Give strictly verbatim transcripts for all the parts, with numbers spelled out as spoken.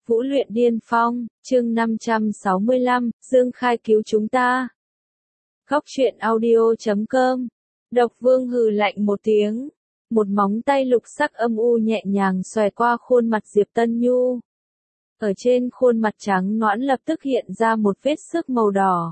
Vũ luyện điên phong, chương năm trăm sáu mươi lăm, Dương Khai cứu chúng ta. Góc truyện audio chấm com. Độc Vương hừ lạnh một tiếng, một móng tay lục sắc âm u nhẹ nhàng xòe qua khuôn mặt Diệp Tân Nhu. Ở trên khuôn mặt trắng nõn lập tức hiện ra một vết xước màu đỏ.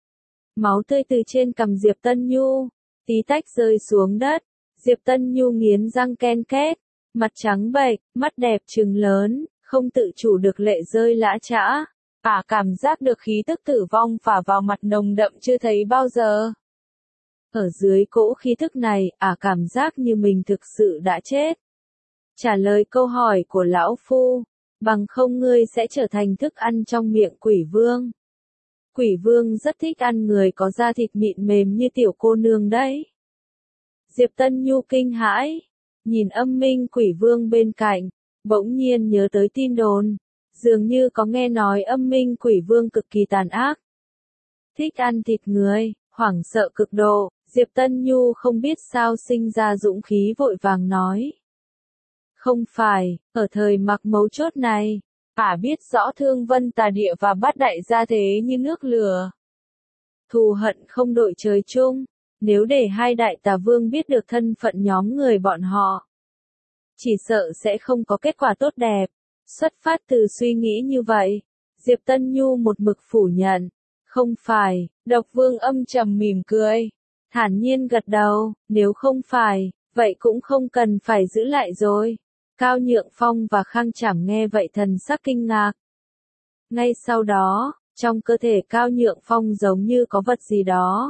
Máu tươi từ trên cằm Diệp Tân Nhu, tí tách rơi xuống đất. Diệp Tân Nhu nghiến răng ken két, mặt trắng bệch, mắt đẹp trừng lớn, không tự chủ được lệ rơi lã chã. Ả cảm giác được khí tức tử vong phả vào mặt nồng đậm chưa thấy bao giờ. Ở dưới cỗ khí thức này, Ả cảm giác như mình thực sự đã chết. Trả lời câu hỏi của lão phu, bằng không ngươi sẽ trở thành thức ăn trong miệng quỷ vương. Quỷ vương rất thích ăn người có da thịt mịn mềm như tiểu cô nương đấy. Diệp Tân Nhu kinh hãi, nhìn âm minh quỷ vương bên cạnh, bỗng nhiên nhớ tới tin đồn, dường như có nghe nói âm minh quỷ vương cực kỳ tàn ác. Thích ăn thịt người, hoảng sợ cực độ, Diệp Tân Nhu không biết sao sinh ra dũng khí vội vàng nói. Không phải, ở thời mặc mấu chốt này, Ả biết rõ Thương Vân Tà Địa và Bát Đại gia thế như nước lửa. Thù hận không đội trời chung, nếu để hai đại tà vương biết được thân phận nhóm người bọn họ, chỉ sợ sẽ không có kết quả tốt đẹp. Xuất phát từ suy nghĩ như vậy, Diệp Tân Nhu một mực phủ nhận. Không phải, Độc Vương âm trầm mỉm cười, thản nhiên gật đầu, nếu không phải, vậy cũng không cần phải giữ lại rồi. Cao Nhượng Phong và Khang Trảm nghe vậy thần sắc kinh ngạc. Ngay sau đó, trong cơ thể Cao Nhượng Phong giống như có vật gì đó.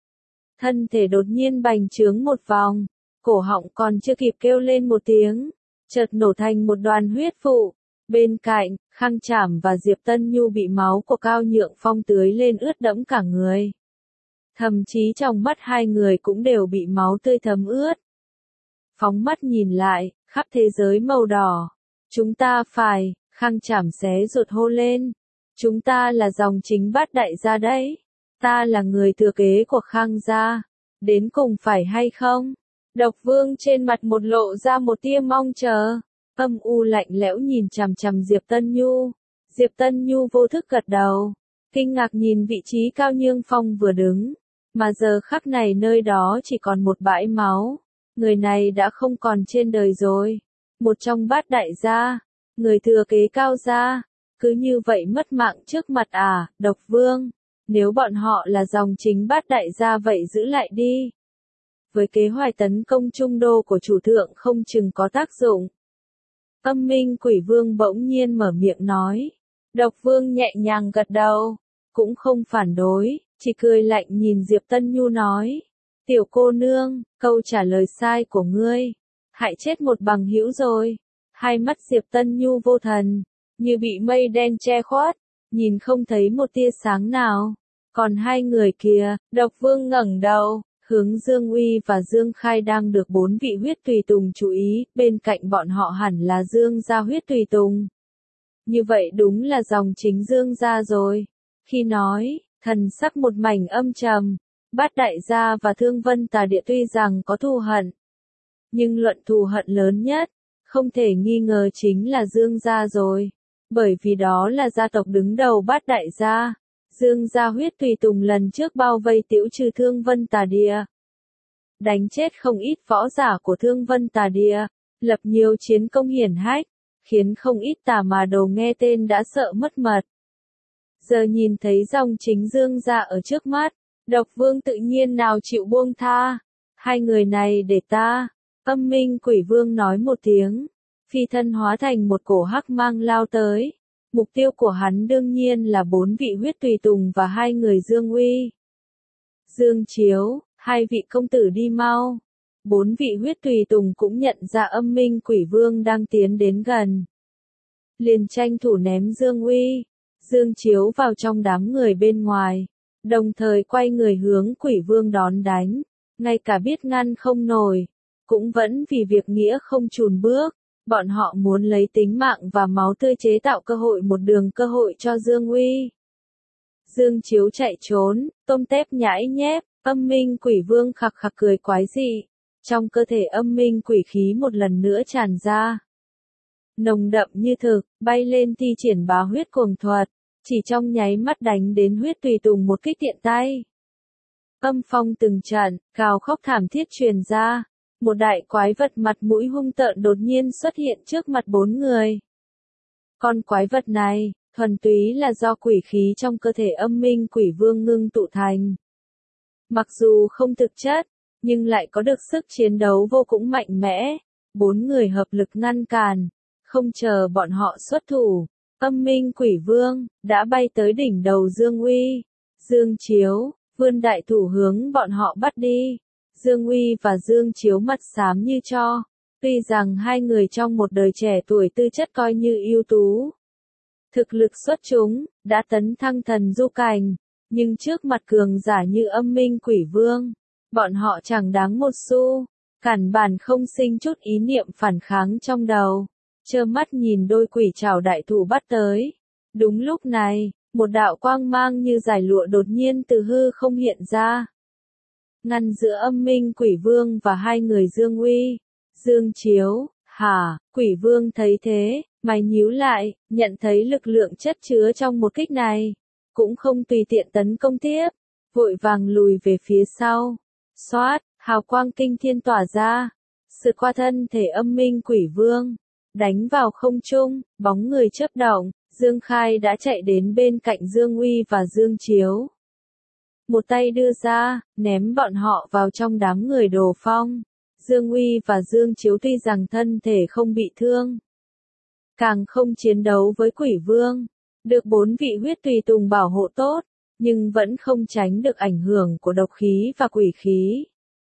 Thân thể đột nhiên bành trướng một vòng, cổ họng còn chưa kịp kêu lên một tiếng, chợt nổ thành một đoàn huyết vụ. Bên cạnh, Khang Trảm và Diệp Tân Nhu bị máu của Cao Nhượng Phong tưới lên ướt đẫm cả người. Thậm chí trong mắt hai người cũng đều bị máu tươi thấm ướt. Phóng mắt nhìn lại, khắp thế giới màu đỏ. Chúng ta phải, Khang Trảm xé ruột hô lên. Chúng ta là dòng chính Bát Đại gia đấy. Ta là người thừa kế của Khang gia. Đến cùng phải hay không? Độc Vương trên mặt một lộ ra một tia mong chờ. Âm u lạnh lẽo nhìn chằm chằm Diệp Tân Nhu. Diệp Tân Nhu vô thức gật đầu, kinh ngạc nhìn vị trí Cao Nhượng Phong vừa đứng, mà giờ khắc này nơi đó chỉ còn một bãi máu. Người này đã không còn trên đời rồi. Một trong Bát Đại gia, người thừa kế Cao gia, cứ như vậy mất mạng trước mặt à, Độc Vương. Nếu bọn họ là dòng chính Bát Đại gia vậy giữ lại đi. Với kế hoạch tấn công trung đô của chủ thượng không chừng có tác dụng. Âm minh quỷ vương bỗng nhiên mở miệng nói. Độc Vương nhẹ nhàng gật đầu, cũng không phản đối, chỉ cười lạnh nhìn Diệp Tân Nhu nói. Tiểu cô nương, câu trả lời sai của ngươi, hại chết một bằng hữu rồi. Hai mắt Diệp Tân Nhu vô thần, như bị mây đen che khuất, nhìn không thấy một tia sáng nào. Còn hai người kia, Độc Vương ngẩng đầu, hướng Dương Uy và Dương Khai đang được bốn vị huyết tùy tùng chú ý, bên cạnh bọn họ hẳn là Dương gia huyết tùy tùng. Như vậy đúng là dòng chính Dương gia rồi. Khi nói, thần sắc một mảnh âm trầm, Bát Đại gia và Thương Vân Tà Địa tuy rằng có thù hận, nhưng luận thù hận lớn nhất, không thể nghi ngờ chính là Dương gia rồi. Bởi vì đó là gia tộc đứng đầu Bát Đại gia. Dương gia huyết tùy tùng lần trước bao vây tiểu trừ Thương Vân Tà Địa, đánh chết không ít võ giả của Thương Vân Tà Địa, lập nhiều chiến công hiển hách, khiến không ít tà mà đầu nghe tên đã sợ mất mật. Giờ nhìn thấy dòng chính Dương gia ở trước mắt, Độc Vương tự nhiên nào chịu buông tha. Hai người này để ta. Âm minh quỷ vương nói một tiếng, phi thân hóa thành một cổ hắc mang lao tới. Mục tiêu của hắn đương nhiên là bốn vị huyết tùy tùng và hai người Dương Uy. Dương Chiếu, hai vị công tử đi mau. Bốn vị huyết tùy tùng cũng nhận ra âm minh quỷ vương đang tiến đến gần. Liền tranh thủ ném Dương Uy, Dương Chiếu vào trong đám người bên ngoài, đồng thời quay người hướng quỷ vương đón đánh. Ngay cả biết ngăn không nổi, cũng vẫn vì việc nghĩa không chùn bước. Bọn họ muốn lấy tính mạng và máu tươi chế tạo cơ hội một đường cơ hội cho Dương Uy. Dương Chiếu chạy trốn, tôm tép nhãi nhép, âm minh quỷ vương khặc khặc cười quái dị. Trong cơ thể âm minh quỷ khí một lần nữa tràn ra. nồng đậm như thực, bay lên thi triển bá huyết cuồng thuật, chỉ trong nháy mắt đánh đến huyết tùy tùng một kích tiện tay. Âm phong từng trận, gào khóc thảm thiết truyền ra, một đại quái vật mặt mũi hung tợn đột nhiên xuất hiện trước mặt bốn người. Con quái vật này, thuần túy là do quỷ khí trong cơ thể âm minh quỷ vương ngưng tụ thành. Mặc dù không thực chất, nhưng lại có được sức chiến đấu vô cùng mạnh mẽ. Bốn người hợp lực ngăn cản, không chờ bọn họ xuất thủ. Âm minh quỷ vương, đã bay tới đỉnh đầu Dương Uy. Dương Chiếu, vươn đại thủ hướng bọn họ bắt đi. Dương Uy và Dương Chiếu mặt xám như tro. Tuy rằng hai người trong một đời trẻ tuổi tư chất coi như ưu tú. Thực lực xuất chúng, đã tấn thăng thần du cảnh. Nhưng trước mặt cường giả như âm minh quỷ vương, bọn họ chẳng đáng một xu. Cản bản không sinh chút ý niệm phản kháng trong đầu. Trơ mắt nhìn đôi quỷ trảo đại thủ bắt tới. Đúng lúc này, một đạo quang mang như giải lụa đột nhiên từ hư không hiện ra. Ngăn giữa âm minh quỷ vương và hai người Dương Uy, Dương Chiếu, hả, quỷ vương thấy thế, mày nhíu lại, nhận thấy lực lượng chất chứa trong một kích này. Cũng không tùy tiện tấn công tiếp, vội vàng lùi về phía sau. Xoát, hào quang kinh thiên tỏa ra, sượt qua thân thể âm minh quỷ vương. Đánh vào không trung, bóng người chớp động, Dương Khai đã chạy đến bên cạnh Dương Uy và Dương Chiếu. Một tay đưa ra, ném bọn họ vào trong đám người Đồ Phong. Dương Uy và Dương Chiếu tuy rằng thân thể không bị thương, càng không chiến đấu với quỷ vương, được bốn vị huyết tùy tùng bảo hộ tốt, nhưng vẫn không tránh được ảnh hưởng của độc khí và quỷ khí.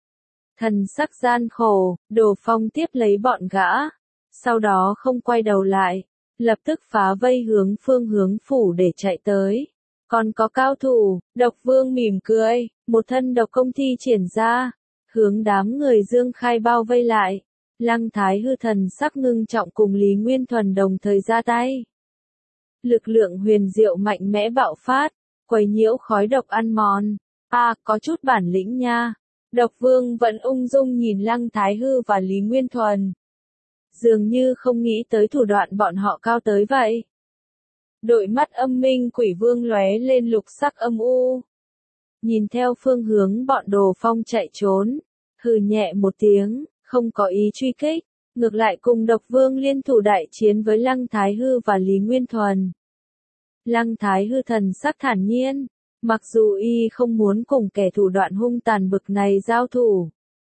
Thần sắc gian khổ, Đồ Phong tiếp lấy bọn gã. Sau đó không quay đầu lại, lập tức phá vây hướng phương hướng phủ để chạy tới. Còn có cao thủ, Độc Vương mỉm cười, một thân độc công thi triển ra, hướng đám người Dương Khai bao vây lại. Lăng Thái Hư thần sắc ngưng trọng cùng Lý Nguyên Thuần đồng thời ra tay. Lực lượng huyền diệu mạnh mẽ bạo phát, quấy nhiễu khói độc ăn mòn. À, có chút bản lĩnh nha. Độc Vương vẫn ung dung nhìn Lăng Thái Hư và Lý Nguyên Thuần. Dường như không nghĩ tới thủ đoạn bọn họ cao tới vậy. Đôi mắt âm minh quỷ vương lóe lên lục sắc âm u. Nhìn theo phương hướng bọn Đồ Phong chạy trốn, hừ nhẹ một tiếng, không có ý truy kích, ngược lại cùng Độc Vương liên thủ đại chiến với Lăng Thái Hư và Lý Nguyên Thuần. Lăng Thái Hư thần sắc thản nhiên, mặc dù y không muốn cùng kẻ thủ đoạn hung tàn bực này giao thủ,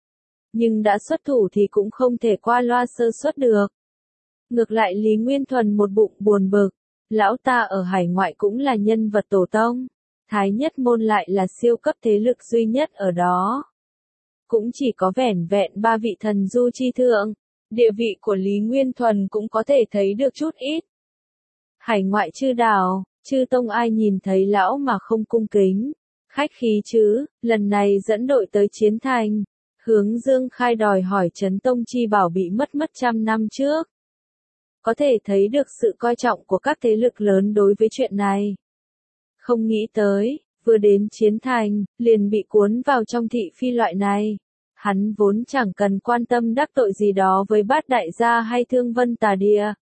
nhưng đã xuất thủ thì cũng không thể qua loa sơ suất được. Ngược lại Lý Nguyên Thuần một bụng buồn bực, lão ta ở hải ngoại cũng là nhân vật tổ tông, Thái Nhất Môn lại là siêu cấp thế lực duy nhất ở đó. Cũng chỉ có vẻn vẹn ba vị thần du chi thượng, địa vị của Lý Nguyên Thuần cũng có thể thấy được chút ít. Hải ngoại chư đảo, chư tông ai nhìn thấy lão mà không cung kính, khách khí chứ, lần này dẫn đội tới chiến thành. Hướng Dương Khai đòi hỏi Trấn Tông chi bảo bị mất mất trăm năm trước. Có thể thấy được sự coi trọng của các thế lực lớn đối với chuyện này. Không nghĩ tới, vừa đến chiến thành, liền bị cuốn vào trong thị phi loại này. Hắn vốn chẳng cần quan tâm đắc tội gì đó với Bát Đại gia hay Thương Vân Tà Địa.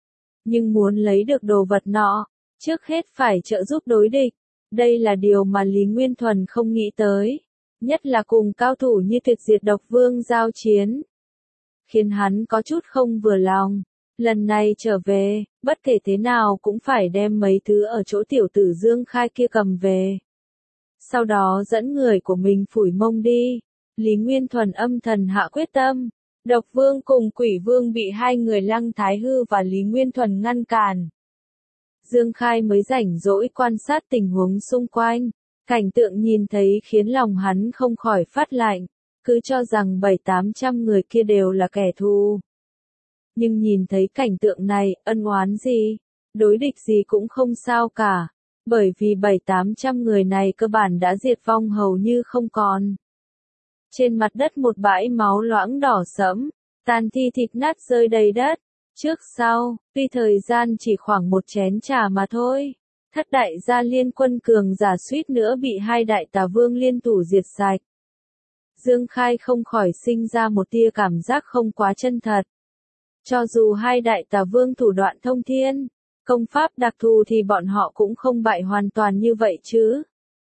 Nhưng muốn lấy được đồ vật nọ, trước hết phải trợ giúp đối địch. Đây là điều mà Lý Nguyên Thuần không nghĩ tới. Nhất là cùng cao thủ như Tuyệt Diệt Độc Vương giao chiến. Khiến hắn có chút không vừa lòng. Lần này trở về, bất kể thế nào cũng phải đem mấy thứ ở chỗ tiểu tử Dương Khai kia cầm về. Sau đó dẫn người của mình phủi mông đi. Lý Nguyên Thuần âm thần hạ quyết tâm. Độc Vương cùng Quỷ Vương bị hai người Lăng Thái Hư và Lý Nguyên Thuần ngăn cản. Dương Khai mới rảnh rỗi quan sát tình huống xung quanh. Cảnh tượng nhìn thấy khiến lòng hắn không khỏi phát lạnh, cứ cho rằng bảy tám trăm người kia đều là kẻ thù. Nhưng nhìn thấy cảnh tượng này, ân oán gì, đối địch gì cũng không sao cả, bởi vì bảy tám trăm người này cơ bản đã diệt vong hầu như không còn. Trên mặt đất một bãi máu loãng đỏ sẫm, tàn thi thịt nát rơi đầy đất, trước sau, tuy thời gian chỉ khoảng một chén trà mà thôi. Thất đại gia liên quân cường giả suýt nữa bị hai đại tà vương liên thủ diệt sạch. Dương Khai không khỏi sinh ra một tia cảm giác không quá chân thật. Cho dù hai đại tà vương thủ đoạn thông thiên, công pháp đặc thù thì bọn họ cũng không bại hoàn toàn như vậy chứ.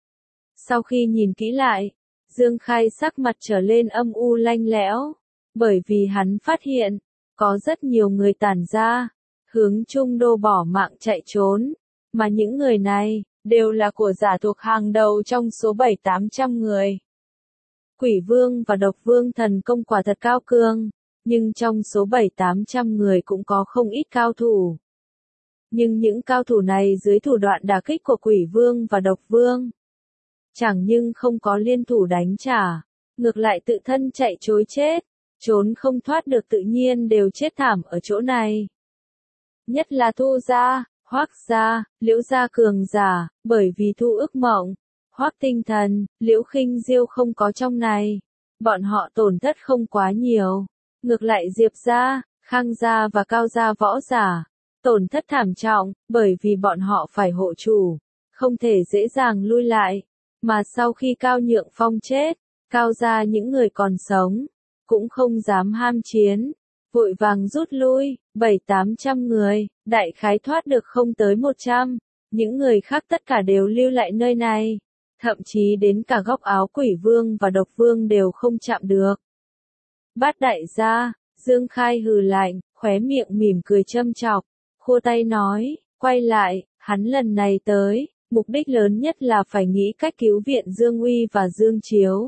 Sau khi nhìn kỹ lại, Dương Khai sắc mặt trở lên âm u lanh lẽo, bởi vì hắn phát hiện, có rất nhiều người tản ra, hướng Trung Đô bỏ mạng chạy trốn, mà những người này, đều là của giả thuộc hàng đầu trong số bảy tám trăm người. Quỷ vương và độc vương thần công quả thật cao cường, nhưng trong số bảy tám trăm người cũng có không ít cao thủ. Nhưng những cao thủ này dưới thủ đoạn đả kích của quỷ vương và độc vương, chẳng nhưng không có liên thủ đánh trả, ngược lại tự thân chạy trối chết, trốn không thoát được tự nhiên đều chết thảm ở chỗ này. Nhất là Thu gia, Hoắc gia, Liễu gia cường giả, bởi vì Thu ức mộng, Hoắc tinh thần, Liễu khinh diêu không có trong này, bọn họ tổn thất không quá nhiều. Ngược lại Diệp gia, Khang gia và Cao gia võ giả, tổn thất thảm trọng, bởi vì bọn họ phải hộ chủ, không thể dễ dàng lui lại. Mà sau khi Cao Nhượng Phong chết, Cao gia những người còn sống, cũng không dám ham chiến, vội vàng rút lui, bảy tám trăm người, đại khái thoát được không tới một trăm, những người khác tất cả đều lưu lại nơi này, thậm chí đến cả góc áo quỷ vương và độc vương đều không chạm được. Bát đại gia, Dương Khai hừ lạnh, khóe miệng mỉm cười châm chọc, khua tay nói, quay lại, hắn lần này tới, mục đích lớn nhất là phải nghĩ cách cứu viện Dương Uy và Dương Chiếu.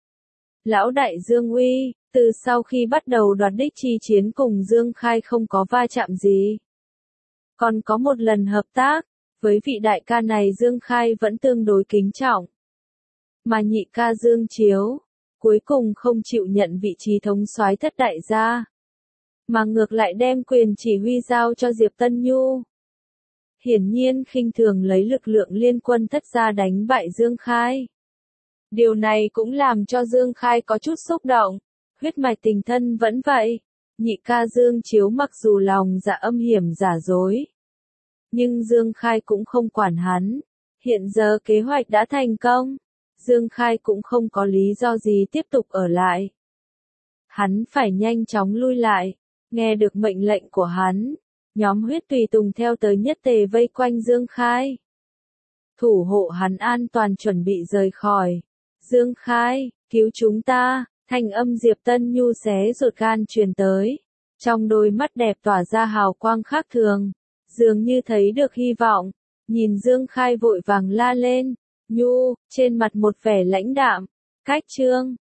Lão đại Dương Uy, từ sau khi bắt đầu đoạt đích chi chiến cùng Dương Khai không có va chạm gì. Còn có một lần hợp tác, với vị đại ca này Dương Khai vẫn tương đối kính trọng. Mà nhị ca Dương Chiếu, cuối cùng không chịu nhận vị trí thống soái thất đại gia, mà ngược lại đem quyền chỉ huy giao cho Diệp Tân Nhu. Hiển nhiên khinh thường lấy lực lượng liên quân thất gia đánh bại Dương Khai. Điều này cũng làm cho Dương Khai có chút xúc động, huyết mạch tình thân vẫn vậy. Nhị ca Dương Chiếu mặc dù lòng dạ âm hiểm giả dối, nhưng Dương Khai cũng không quản hắn. Hiện giờ kế hoạch đã thành công, Dương Khai cũng không có lý do gì tiếp tục ở lại. Hắn phải nhanh chóng lui lại, nghe được mệnh lệnh của hắn. Nhóm huyết tùy tùng theo tới nhất tề vây quanh Dương Khai. Thủ hộ hắn an toàn chuẩn bị rời khỏi. Dương Khai, cứu chúng ta, thanh âm Diệp Tân Nhu xé ruột gan truyền tới. Trong đôi mắt đẹp tỏa ra hào quang khác thường, dường như thấy được hy vọng. Nhìn Dương Khai vội vàng la lên, Nhu, trên mặt một vẻ lãnh đạm, cách trương,